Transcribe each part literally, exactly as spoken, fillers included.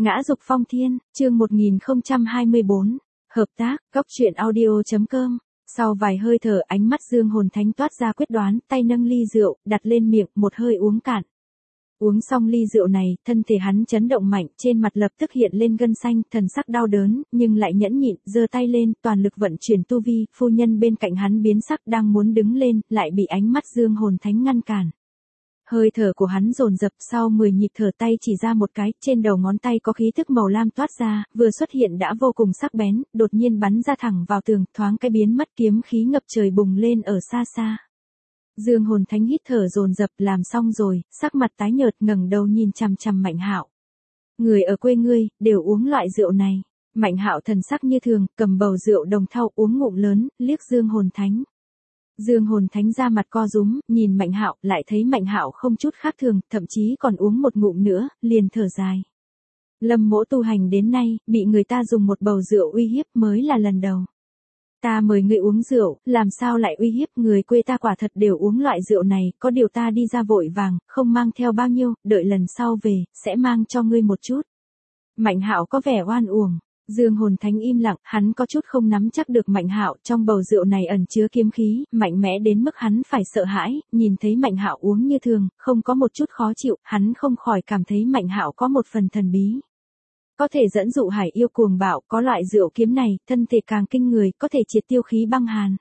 Ngã dục phong thiên, chương một nghìn không trăm hai mươi bốn, hợp tác, góc truyện audio.com. Sau vài hơi thở ánh mắt Dương Hồn Thánh toát ra quyết đoán, tay nâng ly rượu, đặt lên miệng, một hơi uống cạn. Uống xong ly rượu này, thân thể hắn chấn động mạnh, trên mặt lập tức hiện lên gân xanh, thần sắc đau đớn, nhưng lại nhẫn nhịn, giơ tay lên, toàn lực vận chuyển tu vi, phu nhân bên cạnh hắn biến sắc đang muốn đứng lên, lại bị ánh mắt Dương Hồn Thánh ngăn cản. Hơi thở của hắn dồn dập, sau mười nhịp thở tay chỉ ra một cái, trên đầu ngón tay có khí tức màu lam toát ra, vừa xuất hiện đã vô cùng sắc bén, đột nhiên bắn ra thẳng vào tường, thoáng cái biến mất, kiếm khí ngập trời bùng lên ở xa xa. Dương Hồn Thánh hít thở dồn dập, làm xong rồi, sắc mặt tái nhợt, ngẩng đầu nhìn chằm chằm Mạnh Hạo. Người ở quê ngươi đều uống loại rượu này. Mạnh Hạo thần sắc như thường, cầm bầu rượu đồng thau uống ngụm lớn, liếc Dương Hồn Thánh. Dương Hồn Thánh ra mặt co rúm, nhìn Mạnh Hạo, lại thấy Mạnh Hạo không chút khác thường, thậm chí còn uống một ngụm nữa, liền thở dài. Lâm Mỗ tu hành đến nay, bị người ta dùng một bầu rượu uy hiếp mới là lần đầu. Ta mời ngươi uống rượu, làm sao lại uy hiếp, người quê ta quả thật đều uống loại rượu này, có điều ta đi ra vội vàng, không mang theo bao nhiêu, đợi lần sau về, sẽ mang cho ngươi một chút. Mạnh Hạo có vẻ oan uổng. Dương Hồn Thánh im lặng, hắn có chút không nắm chắc được Mạnh Hạo, trong bầu rượu này ẩn chứa kiếm khí, mạnh mẽ đến mức hắn phải sợ hãi, nhìn thấy Mạnh Hạo uống như thường, không có một chút khó chịu, hắn không khỏi cảm thấy Mạnh Hạo có một phần thần bí. Có thể dẫn dụ hải yêu cuồng bạo, có loại rượu kiếm này, thân thể càng kinh người, có thể triệt tiêu khí băng hàn.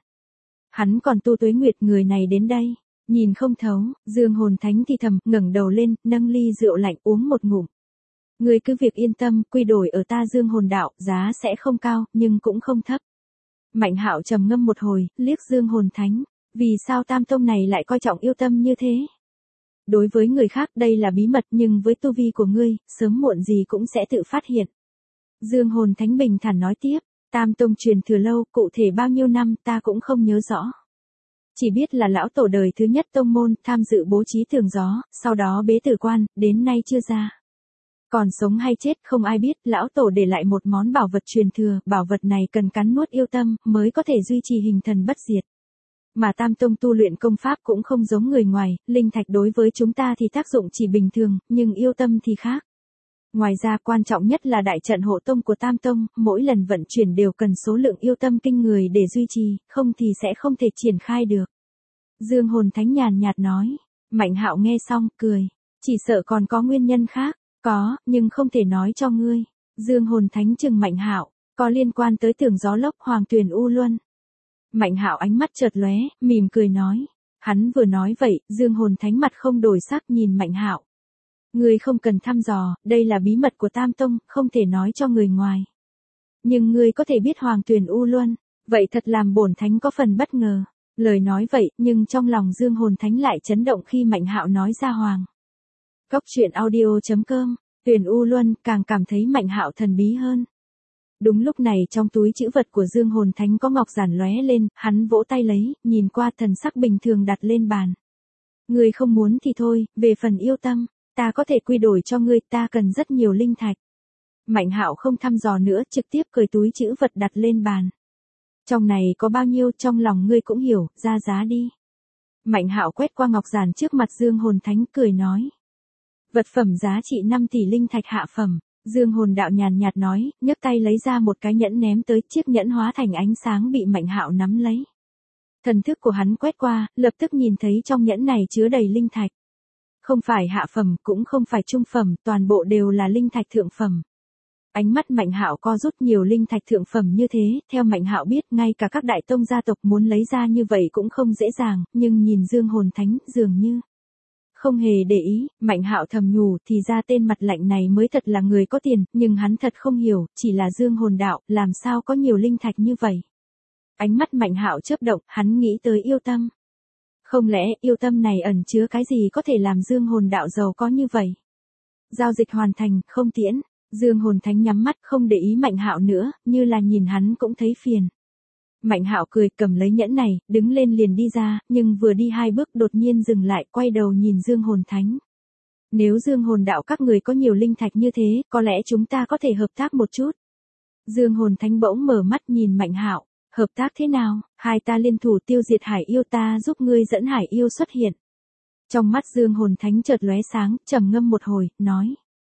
Hắn còn tu tuế nguyệt, người này đến đây, nhìn không thấu, Dương Hồn Thánh thì thầm, ngẩng đầu lên, nâng ly rượu lạnh uống một ngụm. Ngươi cứ việc yên tâm, quy đổi ở ta Dương Hồn đạo, giá sẽ không cao, nhưng cũng không thấp. Mạnh Hạo trầm ngâm một hồi, liếc Dương Hồn Thánh, vì sao Tam Tông này lại coi trọng yêu tâm như thế? Đối với người khác đây là bí mật, nhưng với tu vi của ngươi, sớm muộn gì cũng sẽ tự phát hiện. Dương Hồn Thánh bình thản nói tiếp, Tam Tông truyền thừa lâu, cụ thể bao nhiêu năm ta cũng không nhớ rõ. Chỉ biết là lão tổ đời thứ nhất tông môn, tham dự bố trí tường gió, sau đó bế tử quan, đến nay chưa ra. Còn sống hay chết không ai biết, lão tổ để lại một món bảo vật truyền thừa, bảo vật này cần cắn nuốt yêu tâm, mới có thể duy trì hình thần bất diệt. Mà Tam Tông tu luyện công pháp cũng không giống người ngoài, linh thạch đối với chúng ta thì tác dụng chỉ bình thường, nhưng yêu tâm thì khác. Ngoài ra quan trọng nhất là đại trận hộ tông của Tam Tông, mỗi lần vận chuyển đều cần số lượng yêu tâm kinh người để duy trì, không thì sẽ không thể triển khai được. Dương Hồn Thánh nhàn nhạt nói, Mạnh Hạo nghe xong, cười, chỉ sợ còn có nguyên nhân khác. Có, nhưng không thể nói cho ngươi. Dương Hồn Thánh trừng Mạnh Hạo, có liên quan tới tường gió lốc Hoàng Tuyền U Luân. Mạnh Hạo ánh mắt chợt lóe, mỉm cười nói. Hắn vừa nói vậy, Dương Hồn Thánh mặt không đổi sắc nhìn Mạnh Hạo. Ngươi không cần thăm dò, đây là bí mật của Tam Tông, không thể nói cho người ngoài. Nhưng ngươi có thể biết Hoàng Tuyền U Luân, vậy thật làm bổn thánh có phần bất ngờ. Lời nói vậy, nhưng trong lòng Dương Hồn Thánh lại chấn động khi Mạnh Hạo nói ra Hoàng. Góc truyện audio.com, Tuyền U Luân càng cảm thấy Mạnh Hạo thần bí hơn. Đúng lúc này trong túi trữ vật của Dương Hồn Thánh có ngọc giản lóe lên, hắn vỗ tay lấy, nhìn qua thần sắc bình thường đặt lên bàn. Ngươi không muốn thì thôi, về phần yêu tâm, ta có thể quy đổi cho ngươi, ta cần rất nhiều linh thạch. Mạnh Hạo không thăm dò nữa, trực tiếp cởi túi trữ vật đặt lên bàn. Trong này có bao nhiêu, trong lòng ngươi cũng hiểu, ra giá đi. Mạnh Hạo quét qua ngọc giản trước mặt Dương Hồn Thánh, cười nói. Vật phẩm giá trị năm tỷ linh thạch hạ phẩm, Dương Hồn đạo nhàn nhạt nói, nhấc tay lấy ra một cái nhẫn ném tới, chiếc nhẫn hóa thành ánh sáng bị Mạnh Hạo nắm lấy. Thần thức của hắn quét qua, lập tức nhìn thấy trong nhẫn này chứa đầy linh thạch. Không phải hạ phẩm, cũng không phải trung phẩm, toàn bộ đều là linh thạch thượng phẩm. Ánh mắt Mạnh Hạo co rút, nhiều linh thạch thượng phẩm như thế, theo Mạnh Hạo biết, ngay cả các đại tông gia tộc muốn lấy ra như vậy cũng không dễ dàng, nhưng nhìn Dương Hồn Thánh, dường như không hề để ý. Mạnh Hạo thầm nhủ, thì ra tên mặt lạnh này mới thật là người có tiền, nhưng hắn thật không hiểu, chỉ là Dương Hồn đạo, làm sao có nhiều linh thạch như vậy. Ánh mắt Mạnh Hạo chớp động, hắn nghĩ tới yêu tâm. Không lẽ yêu tâm này ẩn chứa cái gì có thể làm Dương Hồn đạo giàu có như vậy? Giao dịch hoàn thành, không tiễn. Dương Hồn Thánh nhắm mắt không để ý Mạnh Hạo nữa, như là nhìn hắn cũng thấy phiền. Mạnh Hạo cười, cầm lấy nhẫn này, đứng lên liền đi ra, nhưng vừa đi hai bước đột nhiên dừng lại, quay đầu nhìn Dương Hồn Thánh. Nếu Dương Hồn đạo các người có nhiều linh thạch như thế, có lẽ chúng ta có thể hợp tác một chút. Dương Hồn Thánh bỗng mở mắt nhìn Mạnh Hạo, hợp tác thế nào? Hai ta liên thủ tiêu diệt hải yêu, ta giúp ngươi dẫn hải yêu xuất hiện. Trong mắt Dương Hồn Thánh chợt lóe sáng, trầm ngâm một hồi, nói.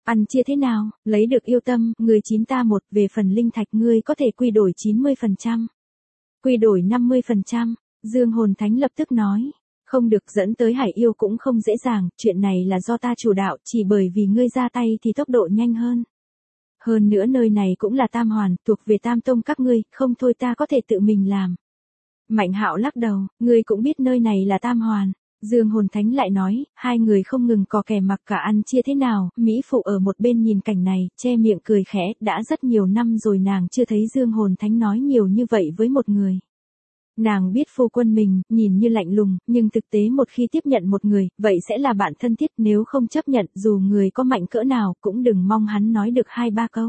Ăn chia thế nào, lấy được yêu tâm, người chín ta một, về phần linh thạch ngươi có thể quy đổi chín mươi phần trăm. Quy đổi năm mươi phần trăm, Dương Hồn Thánh lập tức nói. Không được, dẫn tới hải yêu cũng không dễ dàng, chuyện này là do ta chủ đạo, chỉ bởi vì ngươi ra tay thì tốc độ nhanh hơn. Hơn nữa nơi này cũng là Tam Hoàn, thuộc về Tam Tông các ngươi, không thôi ta có thể tự mình làm. Mạnh Hạo lắc đầu, ngươi cũng biết nơi này là Tam Hoàn. Dương Hồn Thánh lại nói, hai người không ngừng cò kè mặc cả ăn chia thế nào, Mỹ Phụ ở một bên nhìn cảnh này, che miệng cười khẽ, đã rất nhiều năm rồi nàng chưa thấy Dương Hồn Thánh nói nhiều như vậy với một người. Nàng biết phu quân mình, nhìn như lạnh lùng, nhưng thực tế một khi tiếp nhận một người, vậy sẽ là bạn thân thiết, nếu không chấp nhận, dù người có mạnh cỡ nào, cũng đừng mong hắn nói được hai ba câu.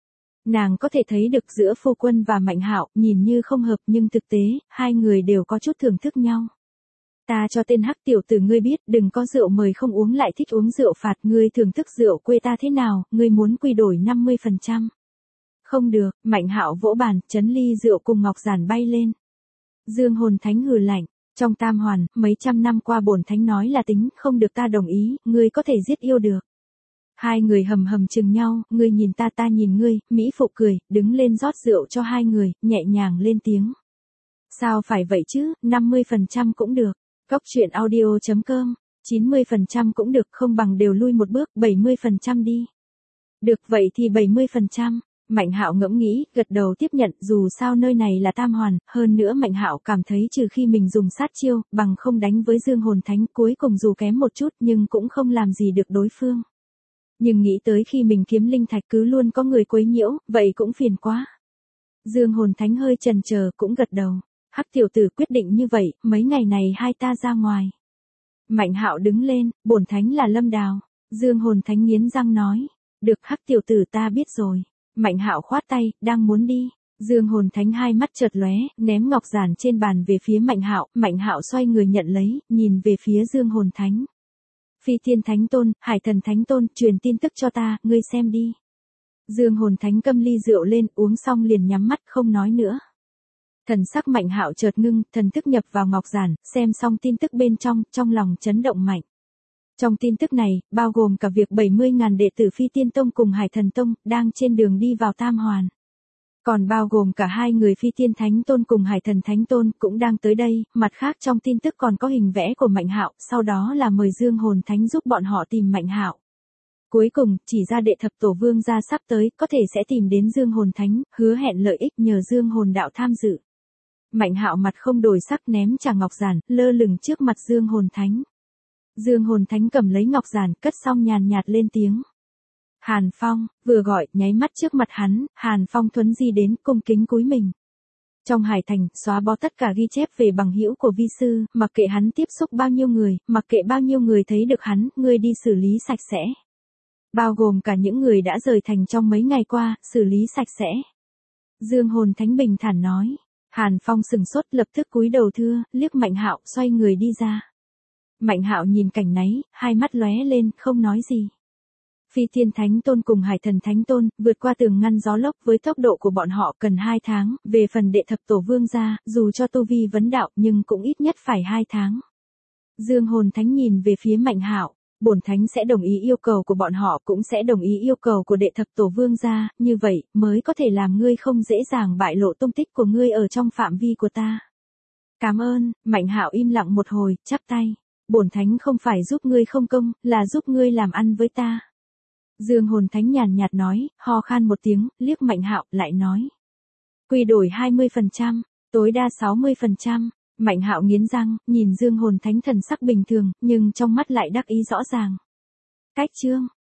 Nàng có thể thấy được giữa phu quân và Mạnh Hạo, nhìn như không hợp nhưng thực tế, hai người đều có chút thưởng thức nhau. Ta cho tên hắc tiểu tử ngươi biết, đừng có rượu mời không uống lại thích uống rượu phạt, ngươi thưởng thức rượu quê ta thế nào, ngươi muốn quy đổi năm mươi phần trăm. Không được, Mạnh Hạo vỗ bàn, chấn ly rượu cùng ngọc giản bay lên. Dương Hồn Thánh hừ lạnh, trong Tam Hoàn, mấy trăm năm qua bổn thánh nói là tính, không được ta đồng ý, ngươi có thể giết yêu được. Hai người hầm hầm chừng nhau, ngươi nhìn ta ta nhìn ngươi, Mỹ Phụ cười, đứng lên rót rượu cho hai người, nhẹ nhàng lên tiếng. Sao phải vậy chứ, năm mươi phần trăm cũng được. Cóc truyện audio chấm com, chín mươi phần trăm cũng được, không bằng đều lui một bước, bảy mươi phần trăm đi. Được vậy thì bảy mươi phần trăm. Mạnh Hạo ngẫm nghĩ, gật đầu tiếp nhận, dù sao nơi này là Tam Hoàn, hơn nữa Mạnh Hạo cảm thấy trừ khi mình dùng sát chiêu, bằng không đánh với Dương Hồn Thánh, cuối cùng dù kém một chút nhưng cũng không làm gì được đối phương. Nhưng nghĩ tới khi mình kiếm linh thạch cứ luôn có người quấy nhiễu, vậy cũng phiền quá. Dương Hồn Thánh hơi chần chờ, cũng gật đầu. Hắc tiểu tử quyết định như vậy, mấy ngày này hai ta ra ngoài. Mạnh Hạo đứng lên, bổn thánh là Lâm Đào. Dương Hồn Thánh nghiến răng nói. Được Hắc tiểu tử ta biết rồi. Mạnh Hạo khoát tay, đang muốn đi. Dương Hồn Thánh hai mắt chợt lóe, ném ngọc giản trên bàn về phía Mạnh Hạo, Mạnh Hạo xoay người nhận lấy, nhìn về phía Dương Hồn Thánh. Phi Thiên Thánh Tôn, Hải Thần Thánh Tôn, truyền tin tức cho ta, ngươi xem đi. Dương Hồn Thánh cầm ly rượu lên, uống xong liền nhắm mắt không nói nữa. Thần sắc Mạnh Hạo chợt ngưng, thần thức nhập vào ngọc giản, xem xong tin tức bên trong, trong lòng chấn động mạnh. Trong tin tức này, bao gồm cả việc bảy mươi nghìn đệ tử Phi Tiên Tông cùng Hải Thần Tông, đang trên đường đi vào Tam Hoàn. Còn bao gồm cả hai người Phi Tiên Thánh Tôn cùng Hải Thần Thánh Tôn, cũng đang tới đây, mặt khác trong tin tức còn có hình vẽ của Mạnh Hạo, sau đó là mời Dương Hồn Thánh giúp bọn họ tìm Mạnh Hạo. Cuối cùng, chỉ ra đệ thập tổ vương gia sắp tới, có thể sẽ tìm đến Dương Hồn Thánh, hứa hẹn lợi ích nhờ Dương Hồn đạo tham dự. Mạnh Hạo mặt không đổi sắc ném trà ngọc giản, lơ lửng trước mặt Dương Hồn Thánh. Dương Hồn Thánh cầm lấy ngọc giản, cất xong nhàn nhạt lên tiếng. Hàn Phong, vừa gọi, nháy mắt trước mặt hắn, Hàn Phong thuấn di đến, cung kính cúi mình. Trong Hải Thành, xóa bỏ tất cả ghi chép về bằng hữu của vi sư, mặc kệ hắn tiếp xúc bao nhiêu người, mặc kệ bao nhiêu người thấy được hắn, ngươi đi xử lý sạch sẽ. Bao gồm cả những người đã rời thành trong mấy ngày qua, xử lý sạch sẽ. Dương Hồn Thánh bình thản nói. Hàn Phong sừng sốt lập tức cúi đầu thưa, liếc Mạnh Hạo, xoay người đi ra. Mạnh Hạo nhìn cảnh nấy, hai mắt lóe lên, không nói gì. Phi Thiên Thánh Tôn cùng Hải Thần Thánh Tôn, vượt qua tường ngăn gió lốc với tốc độ của bọn họ cần hai tháng, về phần đệ thập tổ vương gia, dù cho tu vi vấn đạo nhưng cũng ít nhất phải hai tháng. Dương Hồn Thánh nhìn về phía Mạnh Hạo, bổn thánh sẽ đồng ý yêu cầu của bọn họ cũng sẽ đồng ý yêu cầu của đệ thập tổ vương gia, như vậy mới có thể làm ngươi không dễ dàng bại lộ tung tích của ngươi ở trong phạm vi của ta. Cảm ơn. Mạnh Hạo im lặng một hồi, chắp tay. Bổn thánh không phải giúp ngươi không công, là giúp ngươi làm ăn với ta. Dương Hồn Thánh nhàn nhạt nói, ho khan một tiếng, liếc Mạnh Hạo, lại nói. Quy đổi hai mươi phần trăm, tối đa sáu mươi phần trăm. Mạnh Hạo nghiến răng, nhìn Dương Hồn Thánh thần sắc bình thường, nhưng trong mắt lại đắc ý rõ ràng. Cách chương.